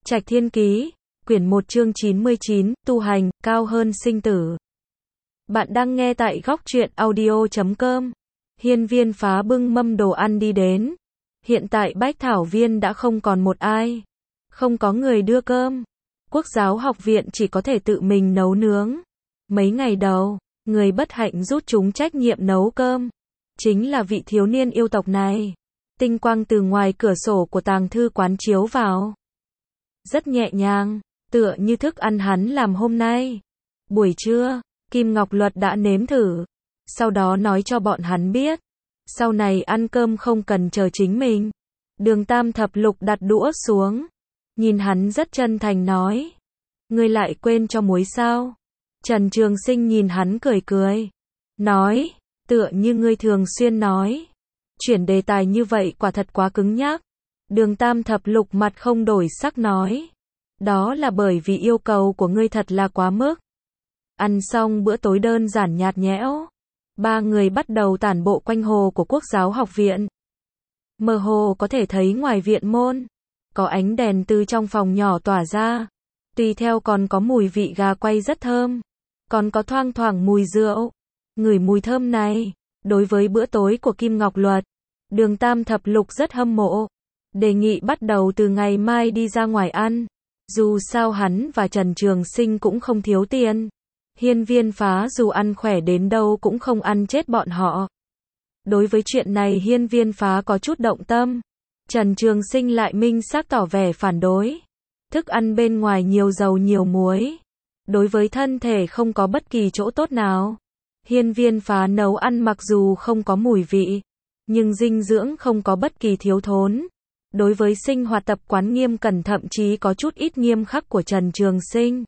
Trạch Thiên Ký, quyển 1 chương 99, tu hành, cao hơn sinh tử. Bạn đang nghe tại góc truyện audio.com. Hiên Viên Phá bưng mâm đồ ăn đi đến. Hiện tại Bách Thảo Viên đã không còn một ai. Không có người đưa cơm. Quốc giáo học viện chỉ có thể tự mình nấu nướng. Mấy ngày đầu, người bất hạnh rút chúng trách nhiệm nấu cơm. Chính là vị thiếu niên yêu tộc này. Tinh quang từ ngoài cửa sổ của tàng thư quán chiếu vào. Rất nhẹ nhàng, tựa như thức ăn hắn làm hôm nay. Buổi trưa, Kim Ngọc Luật đã nếm thử. Sau đó nói cho bọn hắn biết. Sau này ăn cơm không cần chờ chính mình. Đường Tam Thập Lục đặt đũa xuống. Nhìn hắn rất chân thành nói. Ngươi lại quên cho muối sao? Trần Trường Sinh nhìn hắn cười cười. Nói, tựa như ngươi thường xuyên nói. Chuyển đề tài như vậy quả thật quá cứng nhắc. Đường Tam Thập Lục mặt không đổi sắc nói. Đó là bởi vì yêu cầu của ngươi thật là quá mức. Ăn xong bữa tối đơn giản nhạt nhẽo. Ba người bắt đầu tản bộ quanh hồ của Quốc giáo học viện. Mơ hồ có thể thấy ngoài viện môn. Có ánh đèn từ trong phòng nhỏ tỏa ra. Tùy theo còn có mùi vị gà quay rất thơm. Còn có thoang thoảng mùi rượu. Ngửi mùi thơm này. Đối với bữa tối của Kim Ngọc Luật, Đường Tam Thập Lục rất hâm mộ. Đề nghị bắt đầu từ ngày mai đi ra ngoài ăn. Dù sao hắn và Trần Trường Sinh cũng không thiếu tiền. Hiên Viên Phá dù ăn khỏe đến đâu cũng không ăn chết bọn họ. Đối với chuyện này Hiên Viên Phá có chút động tâm. Trần Trường Sinh lại minh xác tỏ vẻ phản đối. Thức ăn bên ngoài nhiều dầu nhiều muối. Đối với thân thể không có bất kỳ chỗ tốt nào. Hiên Viên Phá nấu ăn mặc dù không có mùi vị, nhưng dinh dưỡng không có bất kỳ thiếu thốn. Đối với sinh hoạt tập quán nghiêm cẩn thậm chí có chút ít nghiêm khắc của Trần Trường Sinh.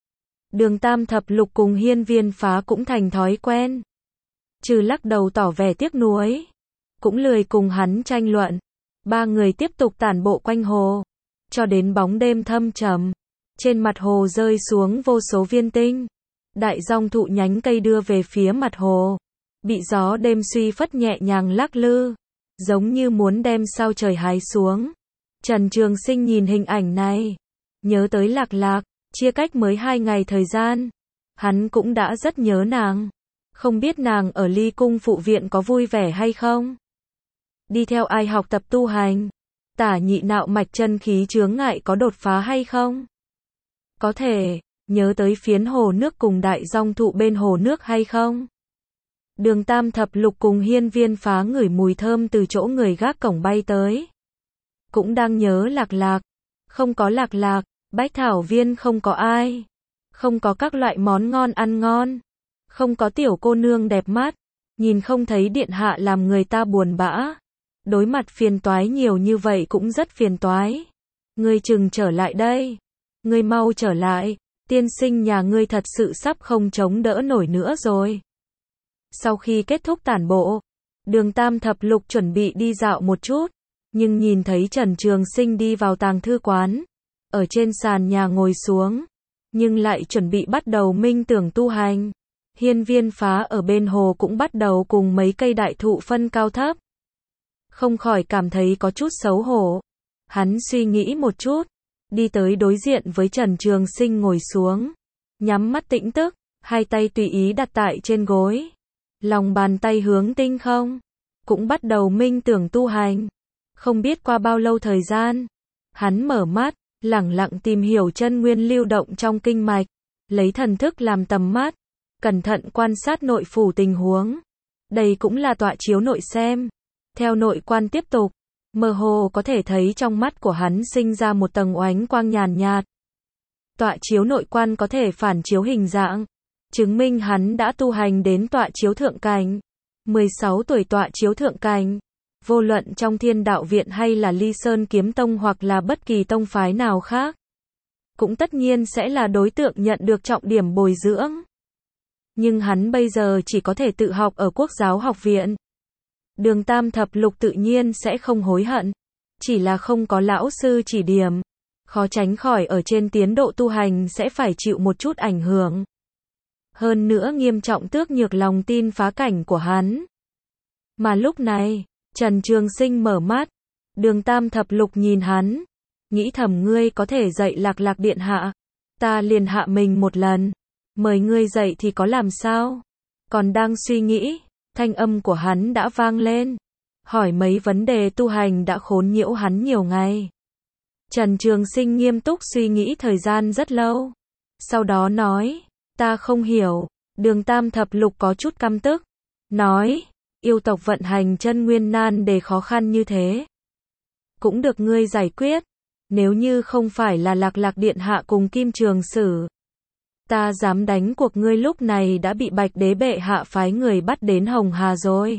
Đường Tam Thập Lục cùng Hiên Viên Phá cũng thành thói quen. Trừ lắc đầu tỏ vẻ tiếc nuối, cũng lười cùng hắn tranh luận. Ba người tiếp tục tản bộ quanh hồ, cho đến bóng đêm thâm trầm. Trên mặt hồ rơi xuống vô số viên tinh. Đại dong thụ nhánh cây đưa về phía mặt hồ. Bị gió đêm suy phất nhẹ nhàng lắc lư. Giống như muốn đem sao trời hái xuống. Trần Trường Sinh nhìn hình ảnh này. Nhớ tới Lạc Lạc. Chia cách mới 2 ngày thời gian. Hắn cũng đã rất nhớ nàng. Không biết nàng ở Ly Cung phụ viện có vui vẻ hay không? Đi theo ai học tập tu hành? Tả nhị nạo mạch chân khí chướng ngại có đột phá hay không? Có thể. Nhớ tới phiến hồ nước cùng đại dong thụ bên hồ nước hay không? Đường Tam Thập Lục cùng Hiên Viên Phá ngửi mùi thơm từ chỗ người gác cổng bay tới. Cũng đang nhớ Lạc Lạc. Không có Lạc Lạc, Bách Thảo Viên không có ai. Không có các loại món ngon ăn ngon. Không có tiểu cô nương đẹp mắt. Nhìn không thấy điện hạ làm người ta buồn bã. Đối mặt phiền toái nhiều như vậy cũng rất phiền toái. Ngươi chừng trở lại đây. Ngươi mau trở lại. Tiên sinh nhà ngươi thật sự sắp không chống đỡ nổi nữa rồi. Sau khi kết thúc tản bộ, Đường Tam Thập Lục chuẩn bị đi dạo một chút, nhưng nhìn thấy Trần Trường Sinh đi vào tàng thư quán, ở trên sàn nhà ngồi xuống, nhưng lại chuẩn bị bắt đầu minh tưởng tu hành. Hiên Viên Phá ở bên hồ cũng bắt đầu cùng mấy cây đại thụ phân cao thấp. Không khỏi cảm thấy có chút xấu hổ. Hắn suy nghĩ một chút, đi tới đối diện với Trần Trường Sinh ngồi xuống, nhắm mắt tĩnh tức, hai tay tùy ý đặt tại trên gối. Lòng bàn tay hướng tinh không, cũng bắt đầu minh tưởng tu hành. Không biết qua bao lâu thời gian, hắn mở mắt, lẳng lặng tìm hiểu chân nguyên lưu động trong kinh mạch, lấy thần thức làm tầm mắt, cẩn thận quan sát nội phủ tình huống. Đây cũng là tọa chiếu nội xem. Theo nội quan tiếp tục, mơ hồ có thể thấy trong mắt của hắn sinh ra một tầng oánh quang nhàn nhạt. Tọa chiếu nội quan có thể phản chiếu hình dạng, chứng minh hắn đã tu hành đến tọa chiếu thượng cảnh. 16 tuổi tọa chiếu thượng cảnh. Vô luận trong Thiên Đạo Viện hay là Ly Sơn Kiếm Tông hoặc là bất kỳ tông phái nào khác, cũng tất nhiên sẽ là đối tượng nhận được trọng điểm bồi dưỡng. Nhưng hắn bây giờ chỉ có thể tự học ở Quốc giáo học viện. Đường Tam Thập Lục tự nhiên sẽ không hối hận. Chỉ là không có lão sư chỉ điểm. Khó tránh khỏi ở trên tiến độ tu hành sẽ phải chịu một chút ảnh hưởng. Hơn nữa nghiêm trọng tước nhược lòng tin phá cảnh của hắn. Mà lúc này, Trần Trường Sinh mở mắt. Đường Tam Thập Lục nhìn hắn. nghĩ thầm ngươi có thể dạy Lạc Lạc điện hạ, ta liền hạ mình một lần, mời ngươi dạy thì có làm sao? Còn đang suy nghĩ, thanh âm của hắn đã vang lên, hỏi mấy vấn đề tu hành đã khốn nhiễu hắn nhiều ngày. Trần Trường Sinh nghiêm túc suy nghĩ thời gian rất lâu, sau đó nói, ta không hiểu. Đường Tam Thập Lục có chút căm tức, nói, yêu tộc vận hành chân nguyên nan đề khó khăn như thế, cũng được ngươi giải quyết, nếu như không phải là Lạc Lạc điện hạ cùng Kim Trường Sử, ta dám đánh cuộc ngươi lúc này đã bị Bạch Đế bệ hạ phái người bắt đến Hồng Hà rồi.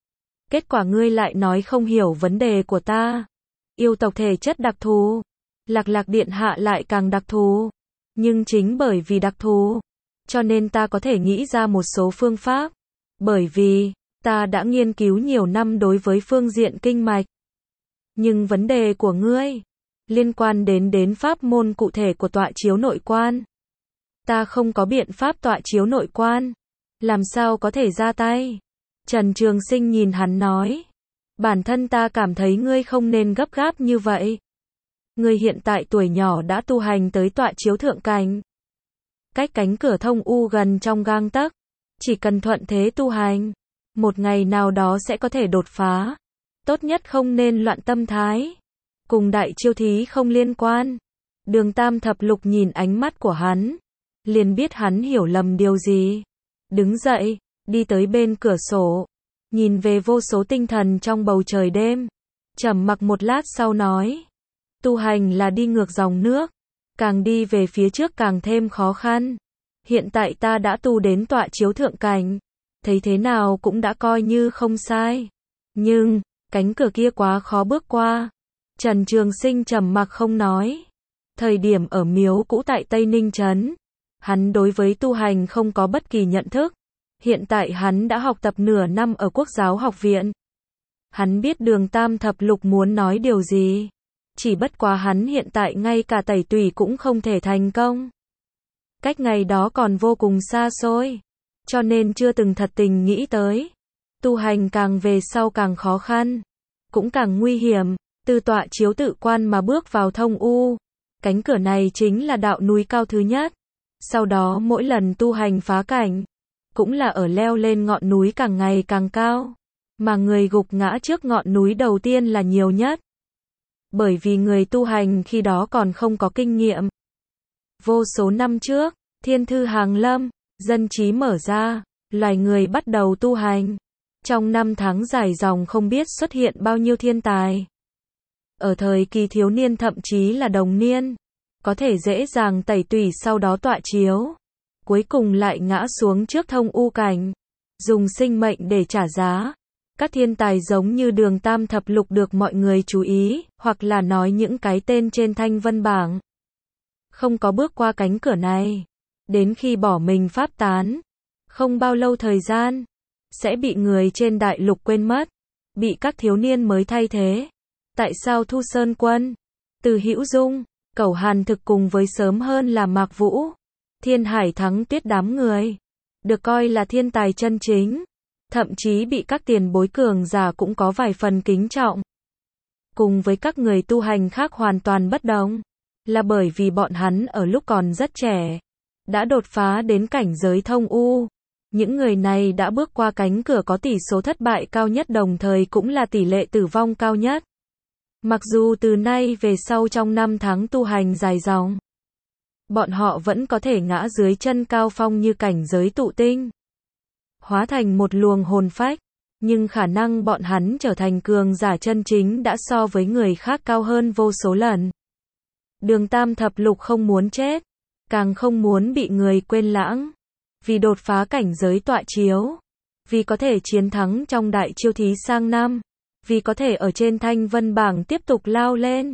Kết quả ngươi lại nói không hiểu vấn đề của ta. Yêu tộc thể chất đặc thù, Lạc Lạc điện hạ lại càng đặc thù, nhưng chính bởi vì đặc thù, cho nên ta có thể nghĩ ra một số phương pháp, bởi vì ta đã nghiên cứu nhiều năm đối với phương diện kinh mạch. Nhưng vấn đề của ngươi liên quan đến pháp môn cụ thể của tọa chiếu nội quan. Ta không có biện pháp tọa chiếu nội quan, làm sao có thể ra tay? Trần Trường Sinh nhìn hắn nói, bản thân ta cảm thấy ngươi không nên gấp gáp như vậy. Ngươi hiện tại tuổi nhỏ đã tu hành tới tọa chiếu thượng cảnh, cách cánh cửa thông u gần trong gang tấc, chỉ cần thuận thế tu hành, một ngày nào đó sẽ có thể đột phá. Tốt nhất không nên loạn tâm thái, cùng đại chiêu thí không liên quan. Đường Tam Thập Lục nhìn ánh mắt của hắn, liền biết hắn hiểu lầm điều gì. Đứng dậy, đi tới bên cửa sổ, nhìn về vô số tinh thần trong bầu trời đêm, trầm mặc một lát sau nói, tu hành là đi ngược dòng nước, càng đi về phía trước càng thêm khó khăn. Hiện tại ta đã tu đến tọa chiếu thượng cảnh, thấy thế nào cũng đã coi như không sai. Nhưng, cánh cửa kia quá khó bước qua. Trần Trường Sinh trầm mặc không nói. Thời điểm ở miếu cũ tại Tây Ninh Trấn, hắn đối với tu hành không có bất kỳ nhận thức. Hiện tại hắn đã học tập nửa năm ở Quốc giáo học viện. Hắn biết Đường Tam Thập Lục muốn nói điều gì. Chỉ bất quá hắn hiện tại ngay cả tẩy tùy cũng không thể thành công. Cách ngày đó còn vô cùng xa xôi, cho nên chưa từng thật tình nghĩ tới. Tu hành càng về sau càng khó khăn, cũng càng nguy hiểm. Từ tọa chiếu tự quan mà bước vào thông u, cánh cửa này chính là đạo núi cao thứ nhất. Sau đó mỗi lần tu hành phá cảnh, cũng là ở leo lên ngọn núi càng ngày càng cao, mà người gục ngã trước ngọn núi đầu tiên là nhiều nhất. Bởi vì người tu hành khi đó còn không có kinh nghiệm. Vô số năm trước, thiên thư hàng lâm, dân trí mở ra, loài người bắt đầu tu hành. Trong năm tháng dài dòng không biết xuất hiện bao nhiêu thiên tài. Ở thời kỳ thiếu niên thậm chí là đồng niên, có thể dễ dàng tẩy tủy sau đó tọa chiếu. Cuối cùng lại ngã xuống trước thông u cảnh, dùng sinh mệnh để trả giá. Các thiên tài giống như Đường Tam Thập Lục được mọi người chú ý, hoặc là nói những cái tên trên thanh vân bảng. Không có bước qua cánh cửa này, đến khi bỏ mình pháp tán, không bao lâu thời gian, sẽ bị người trên đại lục quên mất, bị các thiếu niên mới thay thế. Tại sao Thu Sơn Quân, Từ Hữu Dung, Cẩu Hàn Thực cùng với sớm hơn là Mạc Vũ, Thiên Hải Thắng Tuyết đám người, được coi là thiên tài chân chính, thậm chí bị các tiền bối cường giả cũng có vài phần kính trọng. Cùng với các người tu hành khác hoàn toàn bất đồng, là bởi vì bọn hắn ở lúc còn rất trẻ, đã đột phá đến cảnh giới thông u. Những người này đã bước qua cánh cửa có tỷ số thất bại cao nhất đồng thời cũng là tỷ lệ tử vong cao nhất. Mặc dù từ nay về sau trong năm tháng tu hành dài dòng, bọn họ vẫn có thể ngã dưới chân cao phong như cảnh giới tụ tinh, hóa thành một luồng hồn phách, nhưng khả năng bọn hắn trở thành cường giả chân chính đã so với người khác cao hơn vô số lần. Đường Tam Thập Lục không muốn chết, càng không muốn bị người quên lãng, vì đột phá cảnh giới tọa chiếu, vì có thể chiến thắng trong đại chiêu thí sang năm, vì có thể ở trên thanh vân bảng tiếp tục lao lên.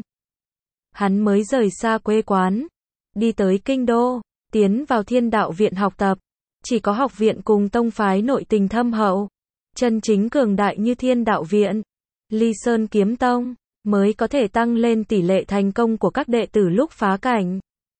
Hắn mới rời xa quê quán, đi tới kinh đô, tiến vào Thiên Đạo Viện học tập. Chỉ có học viện cùng tông phái nội tình thâm hậu, chân chính cường đại như Thiên Đạo Viện, Ly Sơn Kiếm Tông, mới có thể tăng lên tỷ lệ thành công của các đệ tử lúc phá cảnh.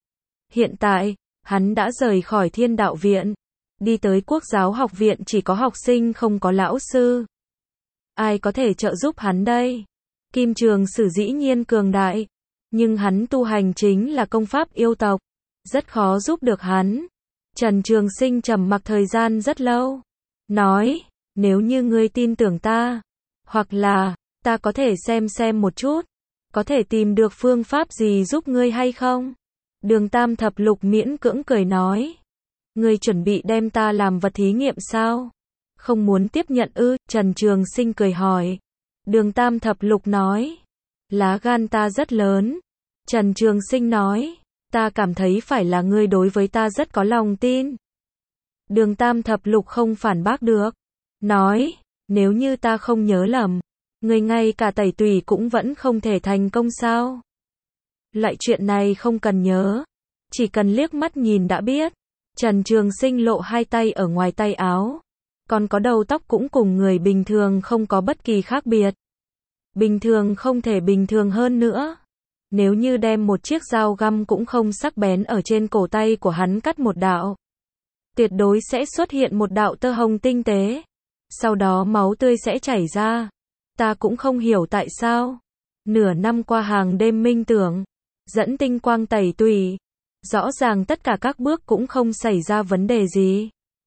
Hiện tại, hắn đã rời khỏi Thiên Đạo Viện, đi tới Quốc giáo học viện chỉ có học sinh không có lão sư. Ai có thể trợ giúp hắn đây? Kim Trường Sử dĩ nhiên cường đại, Nhưng hắn tu hành chính là công pháp yêu tộc, rất khó giúp được hắn. Trần Trường Sinh trầm mặc thời gian rất lâu, nói, nếu như ngươi tin tưởng ta, hoặc là, ta có thể xem một chút, có thể tìm được phương pháp gì giúp ngươi hay không? Đường Tam Thập Lục miễn cưỡng cười nói, ngươi chuẩn bị đem ta làm vật thí nghiệm sao? Không muốn tiếp nhận ư? Trần Trường Sinh cười hỏi. Đường Tam Thập Lục nói, lá gan ta rất lớn. Trần Trường Sinh nói, ta cảm thấy phải là ngươi đối với ta rất có lòng tin. Đường Tam Thập Lục không phản bác được, nói, nếu như ta không nhớ lầm, ngươi ngay cả tẩy tùy cũng vẫn không thể thành công sao? Loại chuyện này không cần nhớ, chỉ cần liếc mắt nhìn đã biết. Trần Trường Sinh lộ hai tay ở ngoài tay áo, còn có đầu tóc cũng cùng người bình thường không có bất kỳ khác biệt. Bình thường không thể bình thường hơn nữa. Nếu như đem một chiếc dao găm cũng không sắc bén ở trên cổ tay của hắn cắt một đạo, tuyệt đối sẽ xuất hiện một đạo tơ hồng tinh tế. Sau đó máu tươi sẽ chảy ra. Ta cũng không hiểu tại sao. Nửa năm qua hàng đêm minh tưởng, dẫn tinh quang tẩy tùy. Rõ ràng tất cả các bước cũng không xảy ra vấn đề gì.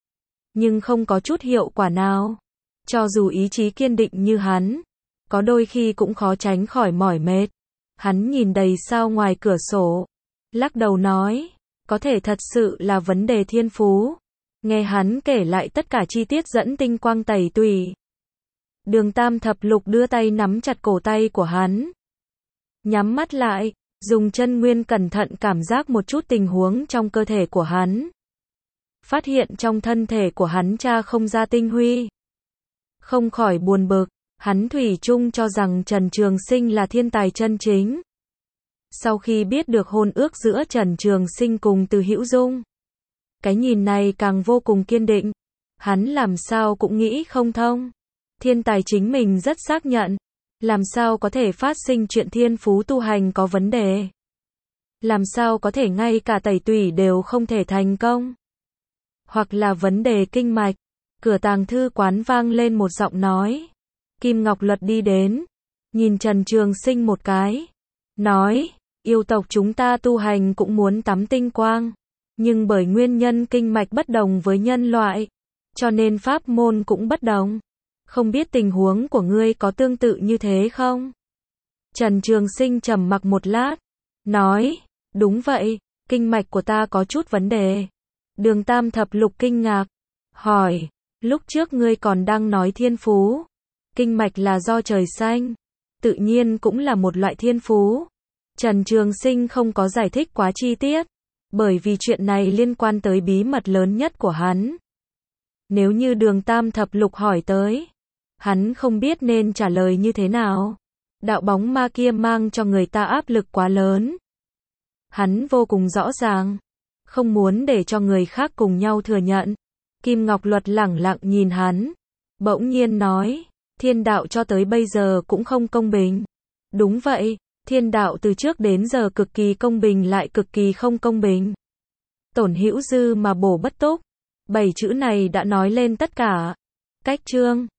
Nhưng không có chút hiệu quả nào. Cho dù ý chí kiên định như hắn, có đôi khi cũng khó tránh khỏi mỏi mệt. Hắn nhìn đầy sao ngoài cửa sổ, lắc đầu nói, có thể thật sự là vấn đề thiên phú. Nghe hắn kể lại tất cả chi tiết dẫn tinh quang tẩy tùy. Đường Tam Thập Lục đưa tay nắm chặt cổ tay của hắn, nhắm mắt lại, dùng chân nguyên cẩn thận cảm giác một chút tình huống trong cơ thể của hắn. Phát hiện trong thân thể của hắn tra không ra tinh huy. Không khỏi buồn bực, hắn thủy chung cho rằng Trần Trường Sinh là thiên tài chân chính. Sau khi biết được hôn ước giữa Trần Trường Sinh cùng Từ Hữu Dung, cái nhìn này càng vô cùng kiên định. Hắn làm sao cũng nghĩ không thông. Thiên tài chính mình rất xác nhận. Làm sao có thể phát sinh chuyện thiên phú tu hành có vấn đề? Làm sao có thể ngay cả tẩy tủy đều không thể thành công? Hoặc là vấn đề kinh mạch? Cửa tàng thư quán vang lên một giọng nói. Kim Ngọc Luật đi đến, nhìn Trần Trường Sinh một cái, nói, yêu tộc chúng ta tu hành cũng muốn tắm tinh quang, nhưng bởi nguyên nhân kinh mạch bất đồng với nhân loại, cho nên pháp môn cũng bất đồng. Không biết tình huống của ngươi có tương tự như thế không? Trần Trường Sinh trầm mặc một lát, nói, đúng vậy, kinh mạch của ta có chút vấn đề. Đường Tam Thập Lục kinh ngạc, hỏi, lúc trước ngươi còn đang nói thiên phú. Kinh mạch là do trời xanh, tự nhiên cũng là một loại thiên phú. Trần Trường Sinh không có giải thích quá chi tiết, bởi vì chuyện này liên quan tới bí mật lớn nhất của hắn. Nếu như Đường Tam Thập Lục hỏi tới, hắn không biết nên trả lời như thế nào. Đạo bóng ma kia mang cho người ta áp lực quá lớn. Hắn vô cùng rõ ràng, không muốn để cho người khác cùng nhau thừa nhận. Kim Ngọc Luật lẳng lặng nhìn hắn, bỗng nhiên nói, thiên đạo cho tới bây giờ cũng không công bình. Đúng vậy, thiên đạo từ trước đến giờ cực kỳ công bình lại cực kỳ không công bình. Tổn hữu dư mà bổ bất túc. 7 chữ này đã nói lên tất cả. Cách chương